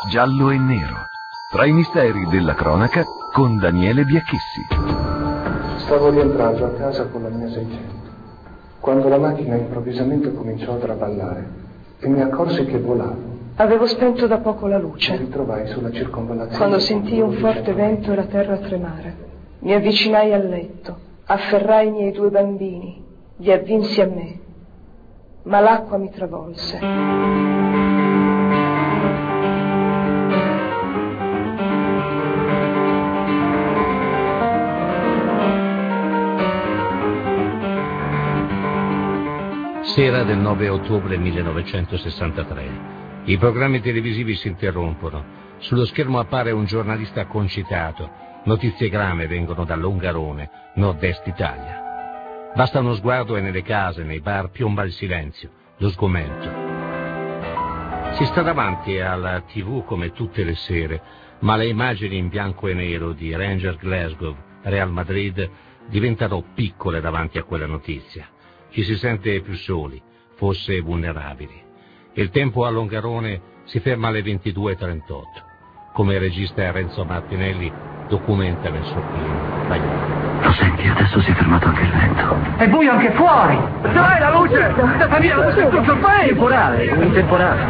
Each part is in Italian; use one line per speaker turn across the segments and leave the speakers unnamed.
giallo e nero, tra i misteri della cronaca con Daniele Biacchessi.
Stavo rientrando a casa con la mia 600, quando la macchina improvvisamente cominciò a traballare e mi accorsi che volavo.
Avevo spento da poco la luce.
Mi ritrovai sulla circonvallazione
quando sentii un forte vento e la terra tremare. Mi avvicinai al letto, afferrai i miei 2 bambini, li avvinsi a me, ma l'acqua mi travolse.
Sera del 9 ottobre 1963. I programmi televisivi si interrompono. Sullo schermo appare un giornalista concitato. Notiziegrame vengono dall'Ungarone, nord-est Italia. Basta uno sguardo e nelle case, nei bar, piomba il silenzio, lo sgomento. Si sta davanti alla TV come tutte le sere, ma le immagini in bianco e nero di Rangers Glasgow, Real Madrid, diventano piccole davanti a quella notizia. Ci si sente più soli, forse vulnerabili. Il tempo a Longarone si ferma alle 22:38. Come il regista Renzo Martinelli documenta nel suo film Vaiano.
Lo senti, adesso si è fermato anche il vento.
È buio anche fuori! Dai, la luce! Stefania, la luce è tutto il paese!
Temporale, un temporale.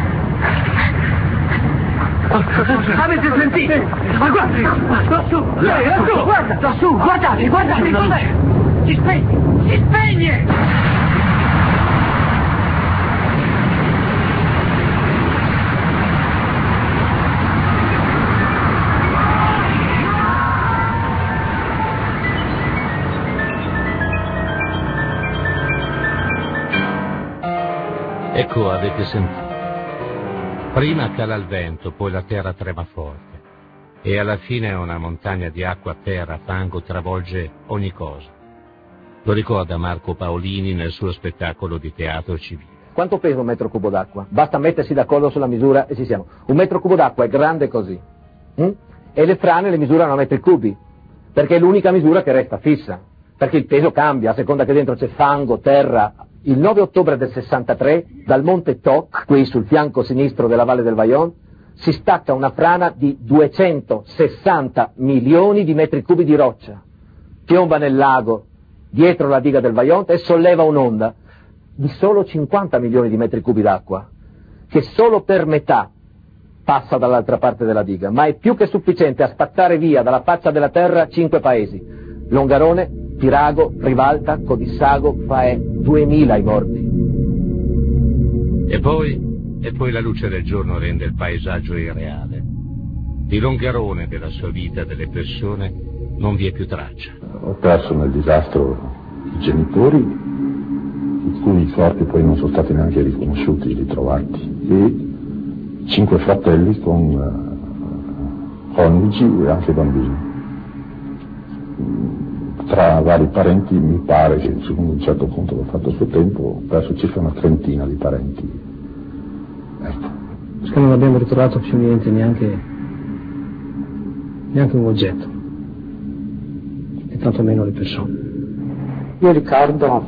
Avete sentito? Ma guardi! Lassù! Lassù! Guarda! Lassù! Guardate, guardate! Cos'è? Si spegne! Si spegne!
Ecco, avete sentito. Prima cala il vento, poi la terra trema forte. E alla fine una montagna di acqua, terra, fango travolge ogni cosa. Lo ricorda Marco Paolini nel suo spettacolo di teatro civile.
Quanto pesa un metro cubo d'acqua? Basta mettersi d'accordo sulla misura e ci siamo. Un metro cubo d'acqua è grande così. E le frane le misurano a metri cubi, perché è l'unica misura che resta fissa. Perché il peso cambia a seconda che dentro c'è fango, terra. Il 9 ottobre del 63, dal monte Toc, qui sul fianco sinistro della Valle del Vajont, si stacca una frana di 260 milioni di metri cubi di roccia. Piomba nel lago, dietro la diga del Vajont, e solleva un'onda di solo 50 milioni di metri cubi d'acqua, che solo per metà passa dall'altra parte della diga, ma è più che sufficiente a spazzare via dalla faccia della terra 5 paesi: Longarone, Pirago, Rivalta, Codissago, Faè, 2000 i morti.
E poi la luce del giorno rende il paesaggio irreale. Di Longarone, della sua vita, delle persone, non vi è più traccia.
Ho perso nel disastro i genitori, i cui corpi poi non sono stati neanche riconosciuti, ritrovati, e 5 fratelli con coniugi e anche bambini. Tra vari parenti mi pare che, secondo un certo punto che ho fatto a suo tempo, ho perso circa una 30 di parenti. Ecco.
Perché non abbiamo ritrovato più niente, neanche un oggetto, e tanto meno le persone.
Io ricordo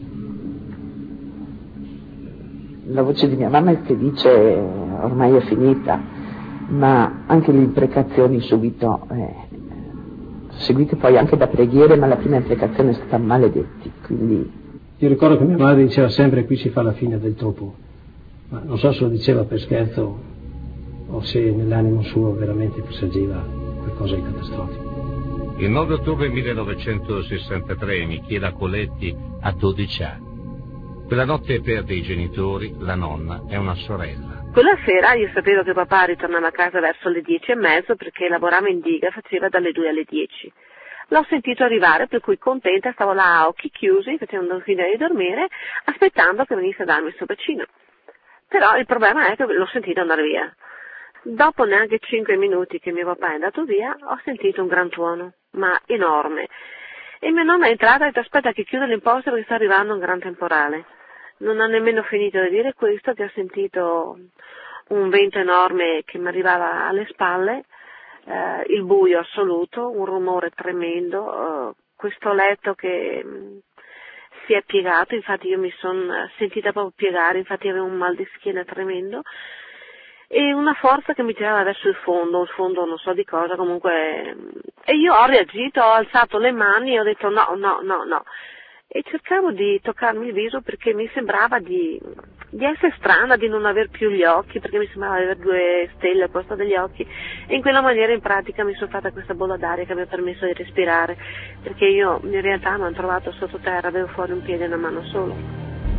la voce di mia mamma che dice ormai è finita, ma anche le imprecazioni subito seguite poi anche da preghiere, ma la prima imprecazione è stata maledetti, quindi...
Io ricordo che mia madre diceva sempre: qui si fa la fine del topo, ma non so se lo diceva per scherzo o se nell'animo suo veramente presagiva qualcosa di catastrofico.
Il 9 ottobre 1963 Michela Coletti ha 12 anni. Quella notte perde i genitori, la nonna e una sorella.
Quella sera io sapevo che papà ritornava a casa verso le 10:30 perché lavorava in diga e faceva dalle 2 alle 10. L'ho sentito arrivare, per cui contenta stavo là a occhi chiusi, facendo finta di dormire, aspettando che venisse a darmi il suo bacino. Però il problema è che l'ho sentito andare via. Dopo neanche 5 minuti che mio papà è andato via, ho sentito un gran tuono, ma enorme. E mia nonna è entrata e ha detto: aspetta che chiudo l'imposta perché sta arrivando un gran temporale. Non ho nemmeno finito di dire questo che ho sentito un vento enorme che mi arrivava alle spalle, il buio assoluto, un rumore tremendo, questo letto che si è piegato, infatti io mi sono sentita proprio piegare, infatti avevo un mal di schiena tremendo, e una forza che mi tirava verso il fondo non so di cosa, comunque, e io ho reagito, ho alzato le mani e ho detto no, e cercavo di toccarmi il viso perché mi sembrava di essere strana, di non aver più gli occhi, perché mi sembrava di avere 2 stelle al posto degli occhi, e in quella maniera in pratica mi sono fatta questa bolla d'aria che mi ha permesso di respirare, perché io in realtà mi hanno trovato sottoterra, avevo fuori un piede e una mano solo.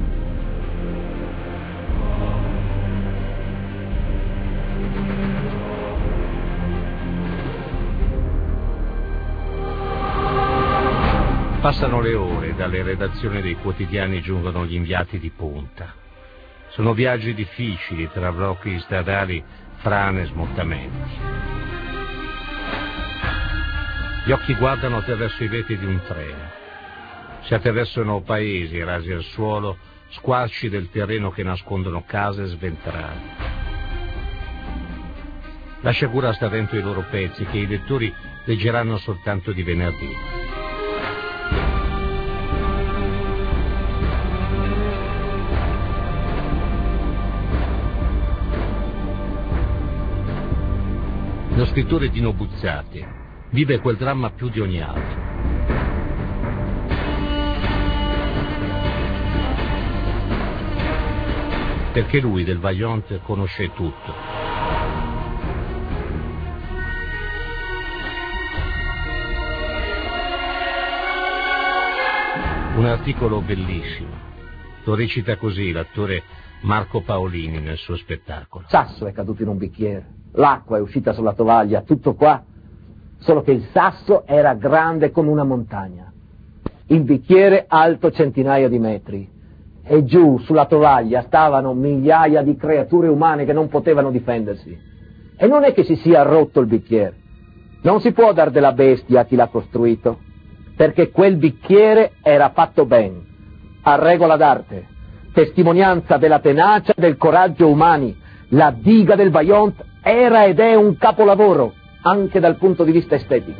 Passano le ore, dalle redazioni dei quotidiani giungono gli inviati di punta. Sono viaggi difficili tra blocchi stradali, frane, smottamenti. Gli occhi guardano attraverso i vetri di un treno. Si attraversano paesi rasi al suolo, squarci del terreno che nascondono case sventrate. La sciagura sta dentro i loro pezzi che i lettori leggeranno soltanto di venerdì. Lo scrittore Dino Buzzati vive quel dramma più di ogni altro. Perché lui del Vaillant conosce tutto. Un articolo bellissimo. Lo recita così l'attore Marco Paolini nel suo spettacolo.
Sasso è caduto in un bicchiere, l'acqua è uscita sulla tovaglia, tutto qua, solo che il sasso era grande come una montagna, il bicchiere alto centinaia di metri, e giù sulla tovaglia stavano migliaia di creature umane che non potevano difendersi. E non è che si sia rotto il bicchiere, non si può dar della bestia a chi l'ha costruito, perché quel bicchiere era fatto ben, a regola d'arte, testimonianza della tenacia e del coraggio umani. La diga del Vaillant era ed è un capolavoro, anche dal punto di vista estetico.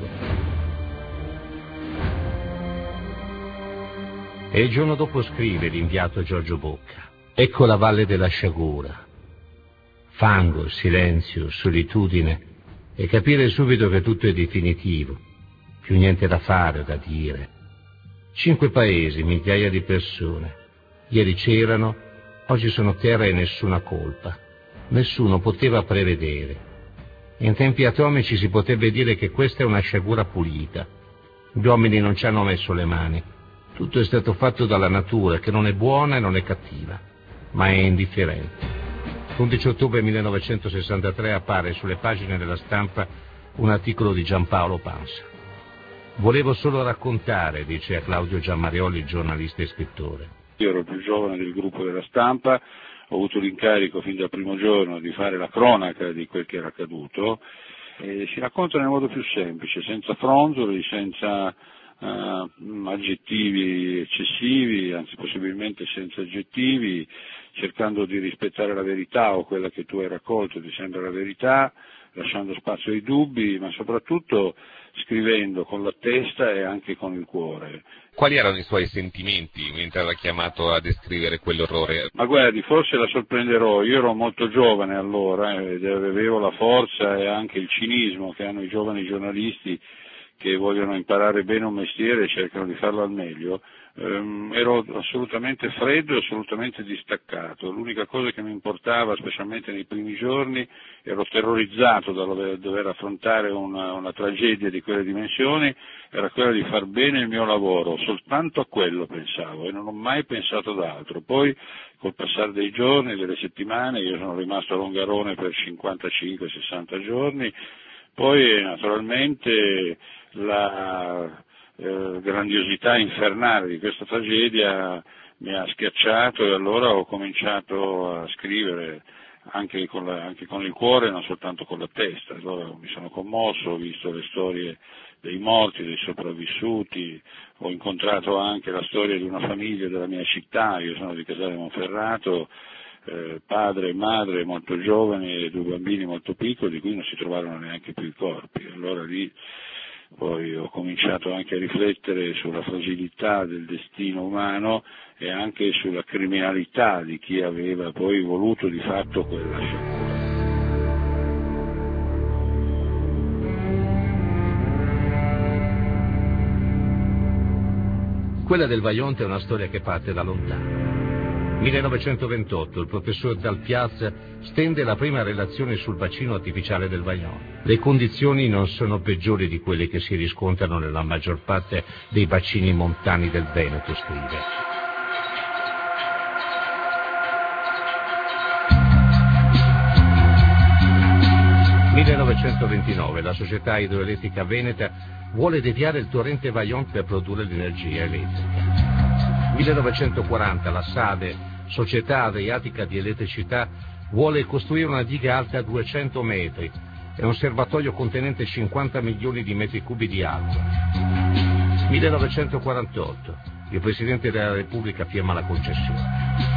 E il giorno dopo scrive l'inviato Giorgio Bocca: ecco la valle della sciagura. Fango, silenzio, solitudine, e capire subito che tutto è definitivo, più niente da fare o da dire. 5 paesi, migliaia di persone. Ieri c'erano, oggi sono terra e nessuna colpa. Nessuno poteva prevedere. In tempi atomici si potrebbe dire che questa è una sciagura pulita. Gli uomini non ci hanno messo le mani. Tutto è stato fatto dalla natura, che non è buona e non è cattiva, ma è indifferente. L'11 ottobre 1963 appare sulle pagine della Stampa un articolo di Giampaolo Pansa. Volevo solo raccontare, dice a Claudio Giammarioli, giornalista e scrittore.
Io ero il più giovane del gruppo della Stampa, ho avuto l'incarico fin dal primo giorno di fare la cronaca di quel che era accaduto, e si racconta nel modo più semplice, senza fronzoli, senza aggettivi eccessivi, anzi possibilmente senza aggettivi, cercando di rispettare la verità o quella che tu hai raccolto ti sembra la verità, lasciando spazio ai dubbi, ma soprattutto scrivendo con la testa e anche con il cuore.
Quali erano i suoi sentimenti mentre era chiamato a descrivere quell'orrore?
Ma guardi, forse la sorprenderò, io ero molto giovane allora ed avevo la forza e anche il cinismo che hanno i giovani giornalisti che vogliono imparare bene un mestiere e cercano di farlo al meglio. Ero assolutamente freddo e assolutamente distaccato. L'unica cosa che mi importava, specialmente nei primi giorni, ero terrorizzato dal dover affrontare una tragedia di quelle dimensioni, era quella di far bene il mio lavoro, soltanto a quello pensavo e non ho mai pensato ad altro. Poi col passare dei giorni, delle settimane, io sono rimasto a Longarone per 55-60 giorni, poi naturalmente la grandiosità infernale di questa tragedia mi ha schiacciato e allora ho cominciato a scrivere anche con il cuore, non soltanto con la testa. Allora mi sono commosso, ho visto le storie dei morti, dei sopravvissuti, ho incontrato anche la storia di una famiglia della mia città, io sono di Casale Monferrato, padre e madre molto giovani e 2 bambini molto piccoli di cui non si trovarono neanche più i corpi. Allora lì poi ho cominciato anche a riflettere sulla fragilità del destino umano e anche sulla criminalità di chi aveva poi voluto di fatto quella sciagura.
Quella del Vajont è una storia che parte da lontano. 1928, il professor Dal Piaz stende la prima relazione sul bacino artificiale del Vajont. Le condizioni non sono peggiori di quelle che si riscontrano nella maggior parte dei bacini montani del Veneto, scrive. Nel 1929 la società idroelettrica veneta vuole deviare il torrente Vajont per produrre l'energia elettrica. 1940 la SADE, Società Adriatica di Elettricità, vuole costruire una diga alta 200 metri e un serbatoio contenente 50 milioni di metri cubi di acqua. 1948 il Presidente della Repubblica firma la concessione.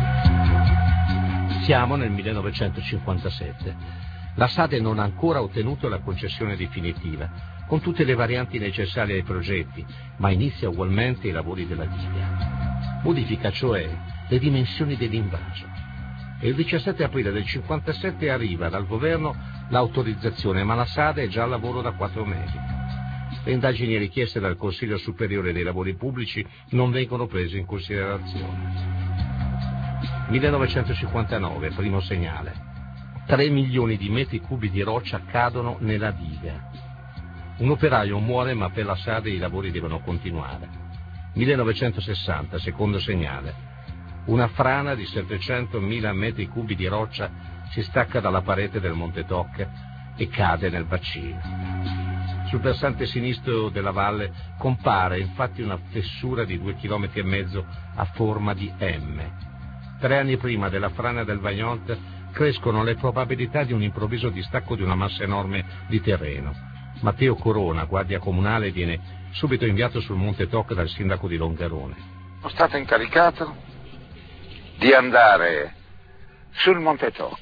Siamo nel 1957. La SADE non ha ancora ottenuto la concessione definitiva, con tutte le varianti necessarie ai progetti, ma inizia ugualmente i lavori della diga. Modifica cioè le dimensioni dell'invaso. E il 17 aprile del 57 arriva dal governo l'autorizzazione, ma la SADE è già al lavoro da 4 mesi. Le indagini richieste dal Consiglio Superiore dei Lavori Pubblici non vengono prese in considerazione. 1959, primo segnale. 3 milioni di metri cubi di roccia cadono nella diga. Un operaio muore, ma per la SADE i lavori devono continuare. 1960, secondo segnale. Una frana di 700.000 metri cubi di roccia si stacca dalla parete del Monte Toc e cade nel bacino. Sul versante sinistro della valle compare infatti una fessura di 2,5 km a forma di M. 3 anni prima della frana del Vajont crescono le probabilità di un improvviso distacco di una massa enorme di terreno. Matteo Corona, guardia comunale, viene subito inviato sul Monte Toc dal sindaco di Longarone.
Sono stato incaricato di andare sul Monte Toc,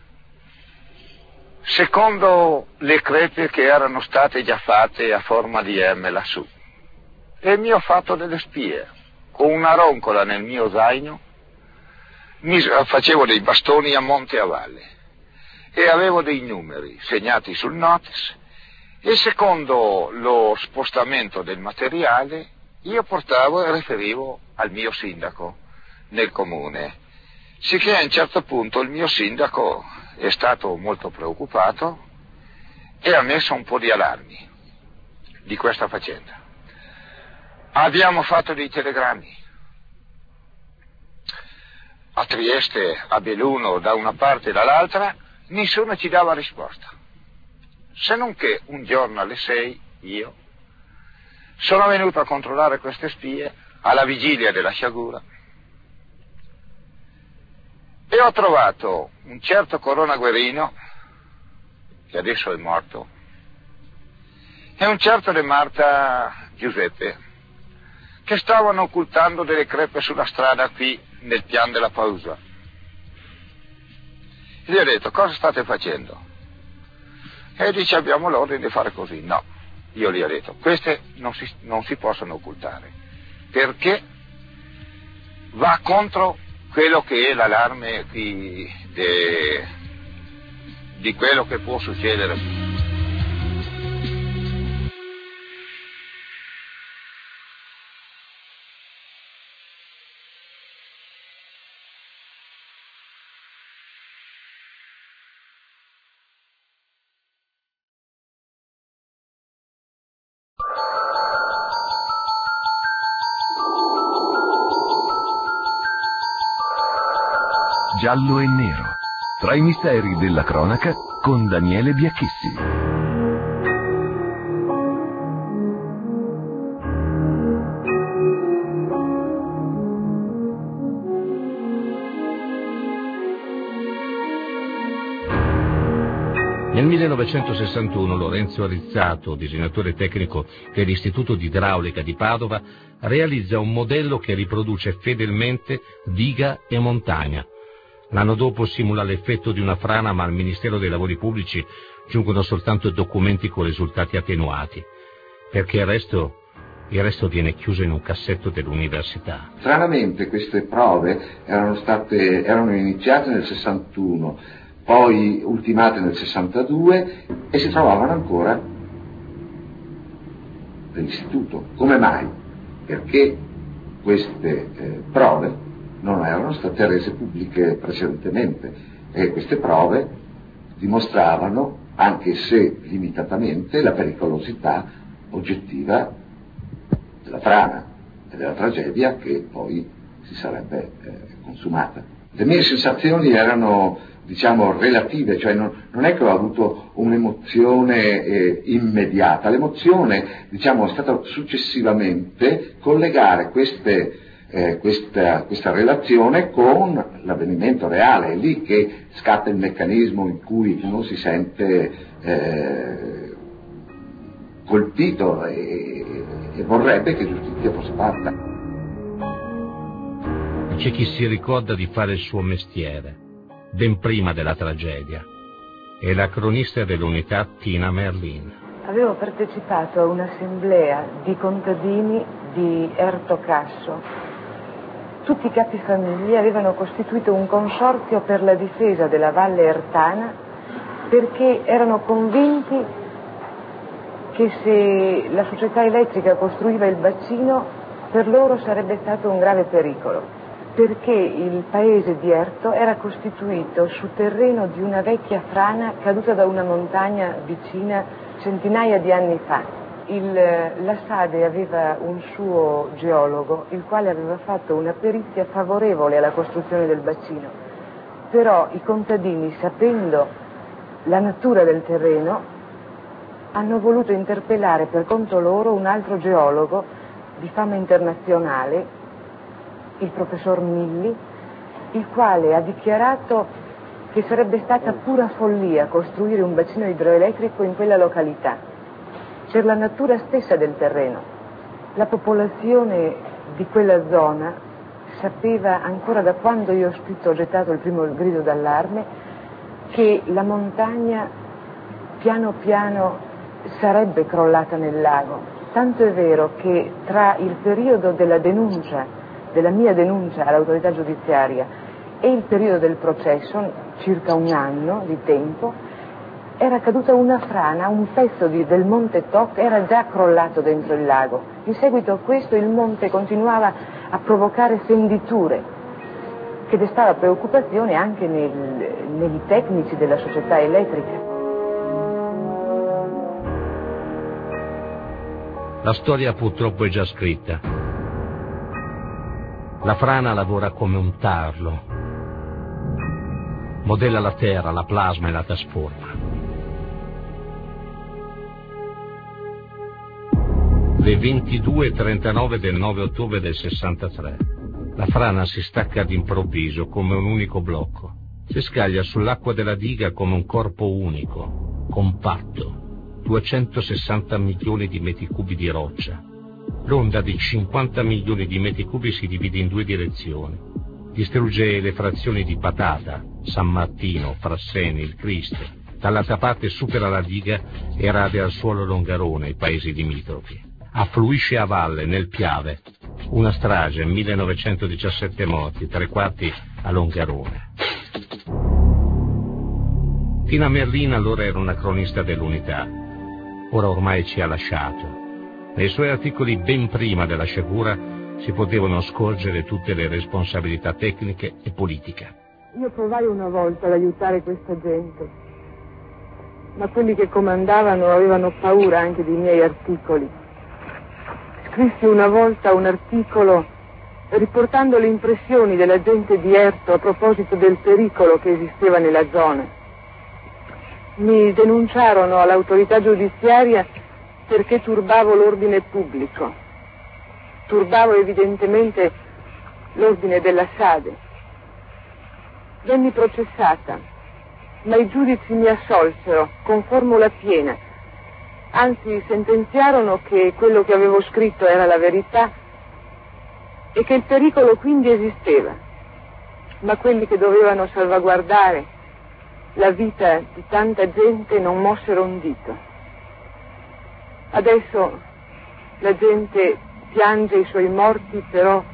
secondo le crepe che erano state già fatte a forma di M lassù. E mi ho fatto delle spie, con una roncola nel mio zaino, facevo dei bastoni a monte e a valle e avevo dei numeri segnati sul notice e secondo lo spostamento del materiale io portavo e riferivo al mio sindaco nel comune, sicché a un certo punto il mio sindaco è stato molto preoccupato e ha messo un po' di allarmi di questa faccenda. Abbiamo fatto dei telegrammi a Trieste, a Belluno, da una parte e dall'altra, nessuno ci dava risposta. Se non che un giorno alle 6 io sono venuto a controllare queste spie alla vigilia della sciagura e ho trovato un certo Corona Guerino, che adesso è morto, e un certo De Marta Giuseppe, che stavano occultando delle crepe sulla strada qui nel pian della pausa. E gli ho detto: cosa state facendo? E dice: abbiamo l'ordine di fare così. No, io gli ho detto: queste non si possono occultare, perché va contro quello che è l'allarme di quello che può succedere.
Giallo e nero, tra i misteri della cronaca con Daniele Biacchissi.
Nel 1961 Lorenzo Rizzato, disegnatore tecnico dell'Istituto di Idraulica di Padova, realizza un modello che riproduce fedelmente diga e montagna. L'anno dopo simula l'effetto di una frana, ma al Ministero dei Lavori Pubblici giungono soltanto documenti con risultati attenuati, perché il resto viene chiuso in un cassetto dell'università.
Stranamente queste prove erano iniziate nel 61, poi ultimate nel 62 e si trovavano ancora nell'istituto. Come mai? Perché queste prove non erano state rese pubbliche precedentemente e queste prove dimostravano, anche se limitatamente, la pericolosità oggettiva della frana e della tragedia che poi si sarebbe consumata. Le mie sensazioni erano, diciamo, relative, cioè non è che ho avuto un'emozione immediata, l'emozione, diciamo, è stata successivamente collegare questa relazione con l'avvenimento reale, è lì che scatta il meccanismo in cui uno si sente colpito e vorrebbe che giustizia fosse fatta.
C'è chi si ricorda di fare il suo mestiere, ben prima della tragedia. È la cronista dell'unità Tina Merlin.
Avevo partecipato a un'assemblea di contadini di Erto Casso. Tutti i capifamiglia avevano costituito un consorzio per la difesa della Valle Ertana perché erano convinti che se la società elettrica costruiva il bacino per loro sarebbe stato un grave pericolo, perché il paese di Erto era costituito su terreno di una vecchia frana caduta da una montagna vicina centinaia di anni fa. La Sade aveva un suo geologo, il quale aveva fatto una perizia favorevole alla costruzione del bacino, però i contadini, sapendo la natura del terreno, hanno voluto interpellare per conto loro un altro geologo di fama internazionale, il professor Milli, il quale ha dichiarato che sarebbe stata pura follia costruire un bacino idroelettrico in quella località, per la natura stessa del terreno. La popolazione di quella zona sapeva, ancora da quando io ho scritto, ho gettato il primo grido d'allarme, che la montagna piano piano sarebbe crollata nel lago. Tanto è vero che tra il periodo della denuncia, della mia denuncia all'autorità giudiziaria, e il periodo del processo, circa un anno di tempo, era caduta una frana, un pezzo del monte Toc era già crollato dentro il lago. In seguito a questo il monte continuava a provocare fenditure, che destava preoccupazione anche nei tecnici della società elettrica.
La storia purtroppo è già scritta. La frana lavora come un tarlo, modella la terra, la plasma e la trasforma. Le 22:39 del 9 ottobre del 63. La frana si stacca d'improvviso come un unico blocco. Si scaglia sull'acqua della diga come un corpo unico, compatto. 260 milioni di metri cubi di roccia. L'onda di 50 milioni di metri cubi si divide in due direzioni. Distrugge le frazioni di Patata, San Martino, Frasseni, il Cristo. Dall'altra parte supera la diga e rade al suolo Longarone, i paesi limitrofi. Affluisce a valle, nel Piave. Una strage, 1917 morti, 3/4 a Longarone. Tina Merlin allora era una cronista dell'unità. Ora ormai ci ha lasciato. Nei suoi articoli ben prima della sciagura si potevano scorgere tutte le responsabilità tecniche e politiche.
Io provai una volta ad aiutare questa gente, ma quelli che comandavano avevano paura anche dei miei articoli. Scrissi una volta un articolo riportando le impressioni della gente di Erto a proposito del pericolo che esisteva nella zona. Mi denunciarono all'autorità giudiziaria perché turbavo l'ordine pubblico. Turbavo evidentemente l'ordine della Sade. Venni processata, ma i giudici mi assolsero con formula piena. Anzi, sentenziarono che quello che avevo scritto era la verità e che il pericolo quindi esisteva, ma quelli che dovevano salvaguardare la vita di tanta gente non mossero un dito. Adesso la gente piange i suoi morti, però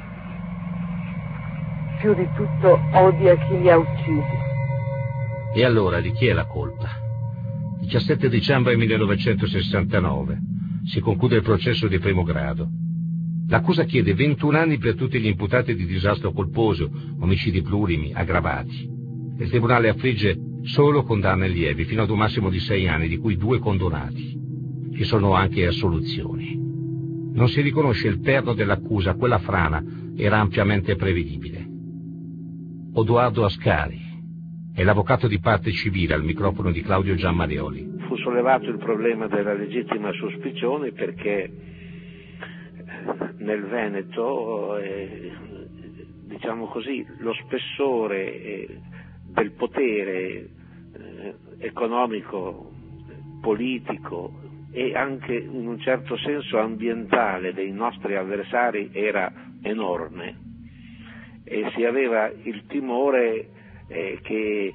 più di tutto odia chi li ha uccisi.
E allora di chi è la colpa? 17 dicembre 1969 si conclude il processo di primo grado. L'accusa chiede 21 anni per tutti gli imputati di disastro colposo, omicidi plurimi, aggravati. Il tribunale affligge solo condanne lievi, fino ad un massimo di 6 anni, di cui 2 condonati. Ci sono anche assoluzioni. Non si riconosce il perno dell'accusa, quella frana era ampiamente prevedibile. Odoardo Ascari è l'avvocato di parte civile al microfono di Claudio Giammarioli.
Fu sollevato il problema della legittima sospezione perché nel Veneto, diciamo così, lo spessore del potere economico, politico e anche in un certo senso ambientale dei nostri avversari era enorme e si aveva il timore che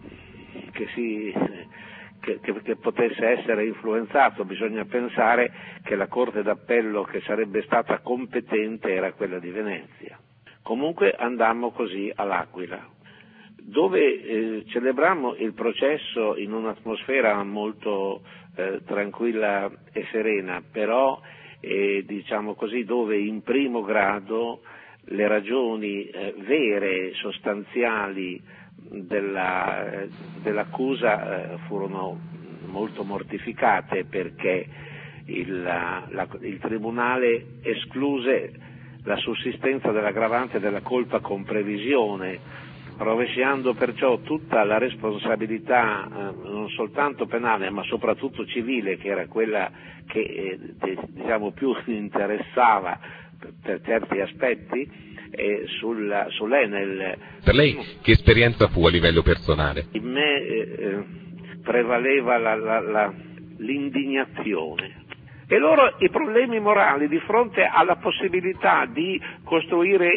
potesse essere influenzato. Bisogna pensare che la Corte d'Appello che sarebbe stata competente era quella di Venezia. Comunque andammo così all'Aquila, dove celebrammo il processo in un'atmosfera molto tranquilla e serena, però diciamo così, dove in primo grado le ragioni vere, sostanziali dell'accusa furono molto mortificate, perché il Tribunale escluse la sussistenza dell'aggravante della colpa con previsione, rovesciando perciò tutta la responsabilità non soltanto penale ma soprattutto civile, che era quella che diciamo più interessava per certi aspetti sull'Enel.
Per lei che esperienza fu a livello personale?
In me prevaleva l'indignazione. E loro i problemi morali di fronte alla possibilità di costruire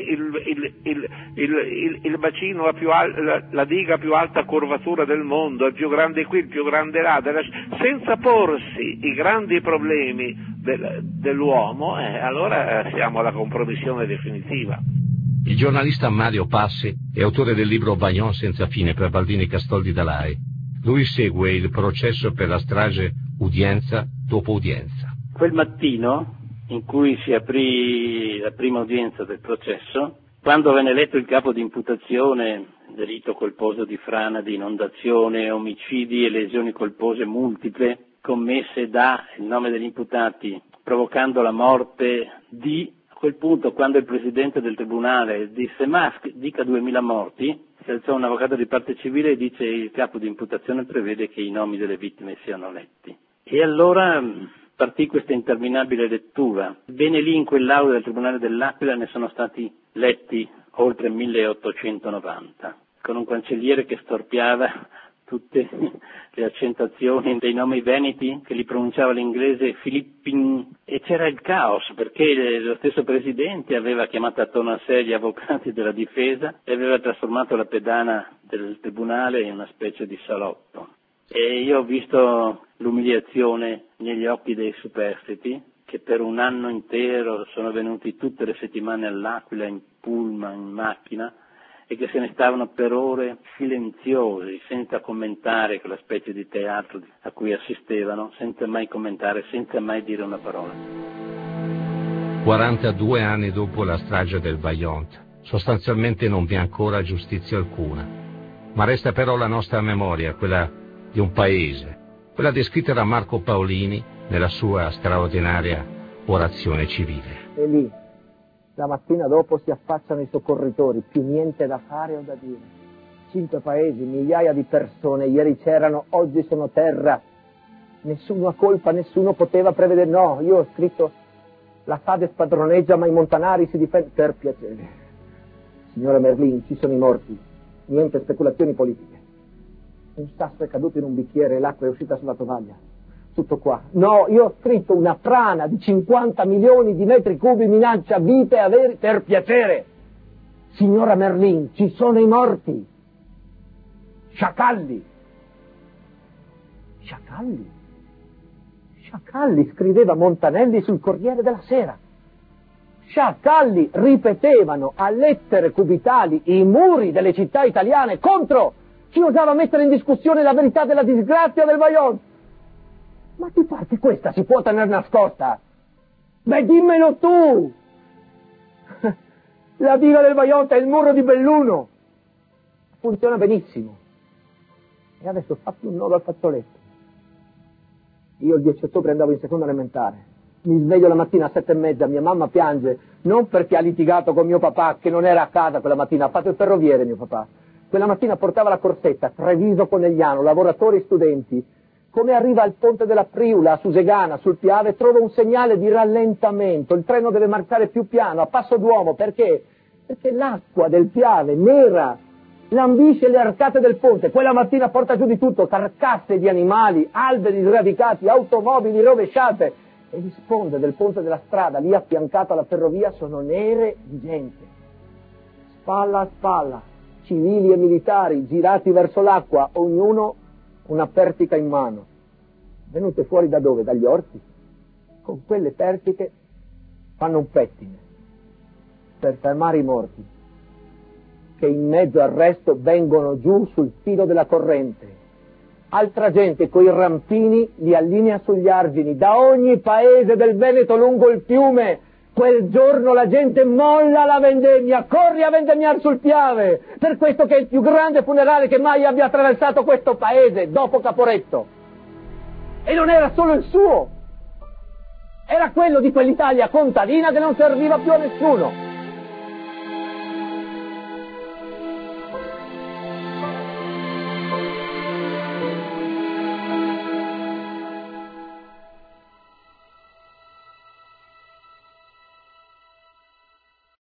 il bacino la diga a più alta curvatura del mondo, il più grande qui, il più grande là, senza porsi i grandi problemi dell'uomo, allora siamo alla compromissione definitiva.
Il giornalista Mario Passi è autore del libro Vaillant senza fine per Baldini Castoldi Dalai. Lui segue il processo per la strage udienza dopo udienza.
Quel mattino in cui si aprì la prima udienza del processo, quando venne eletto il capo di imputazione, delitto colposo di frana, di inondazione, omicidi e lesioni colpose multiple commesse da il nome degli imputati, provocando la morte di... A quel punto, quando il presidente del tribunale disse ma dica 2000 morti, si alzò un avvocato di parte civile e dice il capo di imputazione prevede che i nomi delle vittime siano letti. E allora partì questa interminabile lettura. Bene lì in quell'aula del Tribunale dell'Aquila ne sono stati letti oltre 1890, con un cancelliere che storpiava tutte le accentazioni dei nomi veneti, che li pronunciava l'inglese Filippin, e c'era il caos perché lo stesso presidente aveva chiamato attorno a sé gli avvocati della difesa e aveva trasformato la pedana del tribunale in una specie di salotto. E io ho visto l'umiliazione negli occhi dei superstiti, che per un anno intero sono venuti tutte le settimane all'Aquila in pullman, in macchina, e che se ne stavano per ore silenziosi, senza commentare quella specie di teatro a cui assistevano, senza mai commentare, senza mai dire una parola.
42 anni dopo la strage del Vaillant, sostanzialmente non vi è ancora giustizia alcuna, ma resta però la nostra memoria, quella di un paese, quella descritta da Marco Paolini nella sua straordinaria orazione civile.
E lì, la mattina dopo si affacciano i soccorritori, più niente da fare o da dire. 5 paesi, migliaia di persone, ieri c'erano, oggi sono terra. Nessuno ha colpa, nessuno poteva prevedere. No, io ho scritto, la Fade spadroneggia ma i montanari si difendono. Per piacere. Signora Merlin, ci sono i morti, niente speculazioni politiche. Un sasso è caduto in un bicchiere e l'acqua è uscita sulla tovaglia. Tutto qua. No, io ho scritto una frana di 50 milioni di metri cubi minaccia vite e averi. Per piacere. Signora Merlin, ci sono i morti. Sciacalli. Sciacalli. Sciacalli, scriveva Montanelli sul Corriere della Sera. Sciacalli ripetevano a lettere cubitali i muri delle città italiane contro chi osava mettere in discussione la verità della disgrazia del Vaillant. Ma ti pare che questa si può tenere nascosta? Beh, dimmelo tu! la diga del Vajont è il muro di Belluno. Funziona benissimo. E adesso fatti un nodo al fazzoletto. Io il 10 ottobre andavo in seconda elementare. Mi sveglio la mattina a 7:30, mia mamma piange, non perché ha litigato con mio papà, che non era a casa quella mattina, ha fatto il ferroviere mio papà. Quella mattina portava la corsetta, Treviso Conegliano, lavoratori e studenti. Come arriva al ponte della Friula, a Susegana, sul Piave, trova un segnale di rallentamento, il treno deve marciare più piano, a passo d'uomo, perché? Perché l'acqua del Piave, nera, lambisce le arcate del ponte, quella mattina porta giù di tutto, carcasse di animali, alberi sradicati, automobili rovesciate, e le sponde del ponte della strada, lì affiancato alla ferrovia, sono nere di gente. Spalla a spalla, civili e militari, girati verso l'acqua, ognuno una pertica in mano. Venute fuori da dove? Dagli orti. Con quelle pertiche fanno un pettine per fermare i morti, che in mezzo al resto vengono giù sul filo della corrente. Altra gente coi rampini li allinea sugli argini, da ogni paese del Veneto lungo il fiume. Quel giorno la gente molla la vendemmia, corre a vendemmiare sul Piave, per questo che è il più grande funerale che mai abbia attraversato questo paese, dopo Caporetto. E non era solo il suo, era quello di quell'Italia contadina che non serviva più a nessuno.